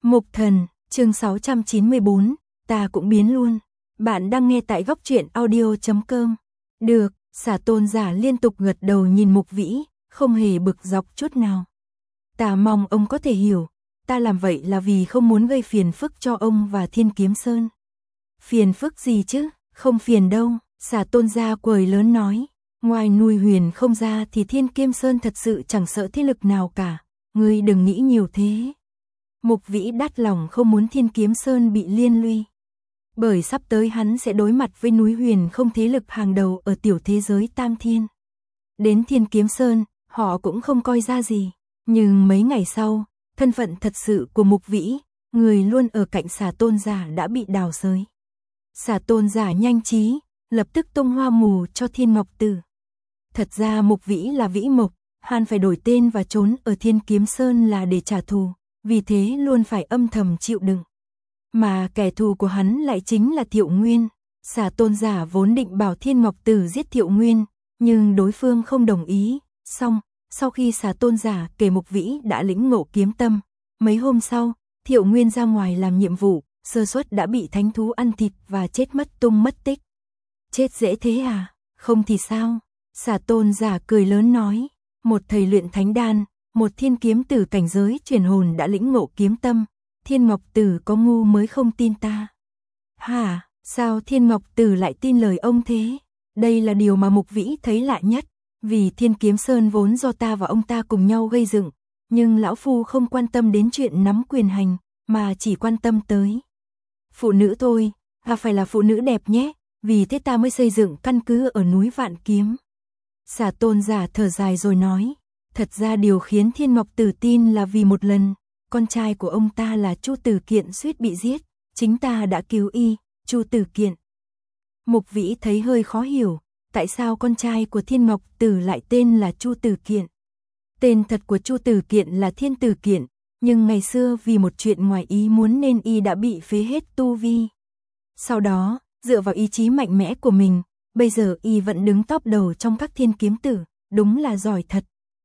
Mục Thần, chương 694, ta cũng biến luôn. Bạn đang nghe tại góc truyện audio.com. Được, Xả Tôn giả liên tục gật đầu nhìn Mục Vĩ, không hề bực dọc chút nào. Ta mong ông có thể hiểu, ta làm vậy là vì không muốn gây phiền phức cho ông và Thiên Kiếm Sơn. Phiền phức gì chứ, không phiền đâu, Xả Tôn giả quầy lớn nói. Ngoài nuôi huyền không ra thì Thiên Kiếm Sơn thật sự chẳng sợ thế lực nào cả, ngươi đừng nghĩ nhiều thế. Mục Vĩ đắt lòng không muốn Thiên Kiếm Sơn bị liên lụy. Bởi sắp tới hắn sẽ đối mặt với núi huyền không thế lực hàng đầu ở tiểu thế giới Tam Thiên. Đến Thiên Kiếm Sơn, họ cũng không coi ra gì. Nhưng mấy ngày sau, thân phận thật sự của Mục Vĩ, người luôn ở cạnh Xả Tôn giả đã bị đào xới. Xả Tôn giả nhanh trí, lập tức tung hoa mù cho Thiên Ngọc Tử. Thật ra Mục Vĩ là Vĩ Mộc, hắn phải đổi tên và trốn ở Thiên Kiếm Sơn là để trả thù, vì thế luôn phải âm thầm chịu đựng. Mà kẻ thù của hắn lại chính là Thiệu Nguyên. Xả Tôn giả vốn định bảo Thiên Ngọc Tử giết Thiệu Nguyên, nhưng đối phương không đồng ý. Xong, sau khi Xả Tôn giả kể Mục Vĩ đã lĩnh ngộ kiếm tâm, mấy hôm sau, Thiệu Nguyên ra ngoài làm nhiệm vụ, sơ suất đã bị thánh thú ăn thịt và chết mất tung mất tích. Chết dễ thế à? Không thì sao? Xả Tôn giả cười lớn nói, một thầy luyện thánh đan, một thiên kiếm tử cảnh giới truyền hồn đã lĩnh ngộ kiếm tâm, Thiên Ngọc Tử có ngu mới không tin ta. Hả, sao Thiên Ngọc Tử lại tin lời ông thế? Đây là điều mà Mục Vĩ thấy lạ nhất, vì Thiên Kiếm Sơn vốn do ta và ông ta cùng nhau gây dựng, nhưng lão phu không quan tâm đến chuyện nắm quyền hành, mà chỉ quan tâm tới phụ nữ thôi, phải là phụ nữ đẹp nhé, vì thế ta mới xây dựng căn cứ ở núi Vạn Kiếm. Xả Tôn giả thở dài rồi nói, thật ra điều khiến Thiên Ngọc Tử tin là vì một lần, con trai của ông ta là Chu Tử Kiện suýt bị giết, chính ta đã cứu y, Chu Tử Kiện. Mục Vĩ thấy hơi khó hiểu, tại sao con trai của Thiên Ngọc Tử lại tên là Chu Tử Kiện. Tên thật của Chu Tử Kiện là Thiên Tử Kiện, nhưng ngày xưa vì một chuyện ngoài ý muốn nên y đã bị phế hết tu vi. Sau đó, dựa vào ý chí mạnh mẽ của mình, bây giờ y vẫn đứng top đầu trong các thiên kiếm tử, đúng là giỏi thật.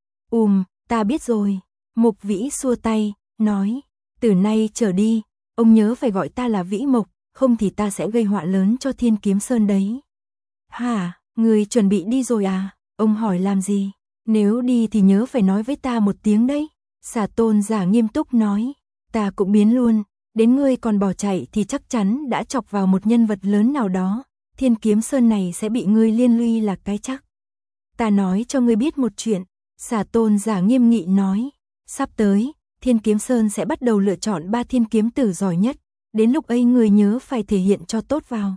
Ta biết rồi. Mục Vĩ xua tay, nói, từ nay trở đi, ông nhớ phải gọi ta là Vĩ Mộc, không thì ta sẽ gây họa lớn cho Thiên Kiếm Sơn đấy. Hả, người chuẩn bị đi rồi à? Ông hỏi làm gì? Nếu đi thì nhớ phải nói với ta một tiếng đấy. Xả Tôn giả nghiêm túc nói, ta cũng biến luôn, đến ngươi còn bỏ chạy thì chắc chắn đã chọc vào một nhân vật lớn nào đó, Thiên Kiếm Sơn này sẽ bị ngươi liên lụy là cái chắc. Ta nói cho ngươi biết một chuyện, Xả Tôn giả nghiêm nghị nói, sắp tới, Thiên Kiếm Sơn sẽ bắt đầu lựa chọn 3 thiên kiếm tử giỏi nhất, đến lúc ấy ngươi nhớ phải thể hiện cho tốt vào.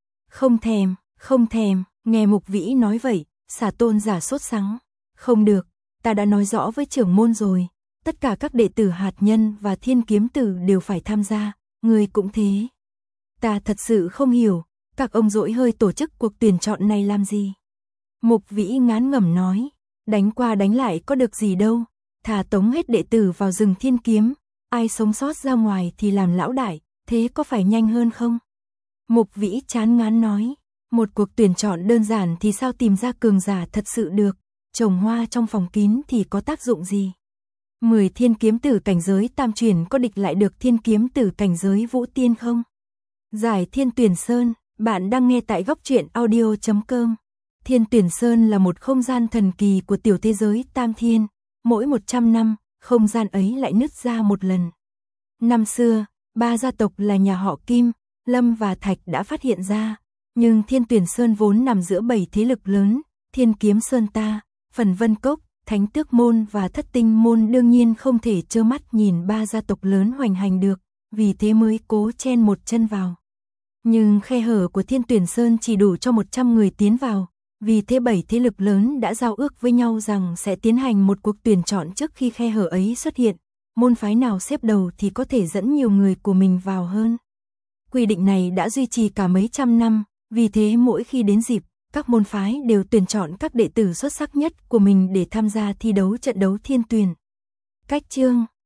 Không thèm, nghe Mục Vĩ nói vậy, Xả Tôn giả sốt sắng. Không được, ta đã nói rõ với trưởng môn rồi, tất cả các đệ tử hạt nhân và thiên kiếm tử đều phải tham gia, ngươi cũng thế. Ta thật sự không hiểu, các ông dỗi hơi tổ chức cuộc tuyển chọn này làm gì? Mục Vĩ ngán ngẩm nói, đánh qua đánh lại có được gì đâu, thà tống hết đệ tử vào rừng thiên kiếm, ai sống sót ra ngoài thì làm lão đại, thế có phải nhanh hơn không? Mục Vĩ chán ngán nói, một cuộc tuyển chọn đơn giản thì sao tìm ra cường giả thật sự được, trồng hoa trong phòng kín thì có tác dụng gì? 10 thiên kiếm tử cảnh giới tam truyền có địch lại được thiên kiếm tử cảnh giới vũ tiên không? Giải Thiên Tuyển Sơn, bạn đang nghe tại góc truyện audio.com. Thiên Tuyển Sơn là một không gian thần kỳ của tiểu thế giới Tam Thiên, mỗi 100 năm, không gian ấy lại nứt ra một lần. Năm xưa, 3 gia tộc là nhà họ Kim, Lâm và Thạch đã phát hiện ra, nhưng Thiên Tuyển Sơn vốn nằm giữa 7 thế lực lớn, Thiên Kiếm Sơn ta, Phần Vân Cốc, Thánh Tước Môn và Thất Tinh Môn đương nhiên không thể trơ mắt nhìn 3 gia tộc lớn hoành hành được, vì thế mới cố chen một chân vào. Nhưng khe hở của Thiên Tuyển Sơn chỉ đủ cho 100 người tiến vào, vì thế 7 thế lực lớn đã giao ước với nhau rằng sẽ tiến hành một cuộc tuyển chọn trước khi khe hở ấy xuất hiện, môn phái nào xếp đầu thì có thể dẫn nhiều người của mình vào hơn. Quy định này đã duy trì cả mấy trăm năm, vì thế mỗi khi đến dịp, các môn phái đều tuyển chọn các đệ tử xuất sắc nhất của mình để tham gia thi đấu trận đấu thiên tuyển. Cách chương